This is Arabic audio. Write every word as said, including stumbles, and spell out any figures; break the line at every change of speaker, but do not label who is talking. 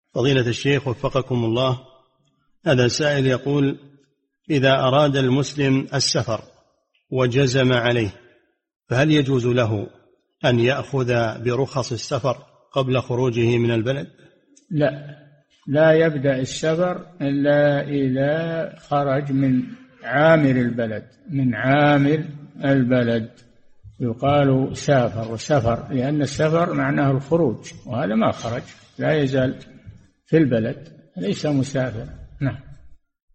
فضيلة الشيخ وفقكم الله، هذا سائل يقول: إذا أراد المسلم السفر وجزم عليه، فهل يجوز له أن يأخذ برخص السفر قبل خروجه من البلد؟
لا، لا يبدأ السفر إلا إذا خرج من عامر البلد، من عامر البلد يقال سافر وسفر، لأن السفر معناه الخروج، وهذا ما خرج، لا يزال في البلد، ليس مسافر. نعم.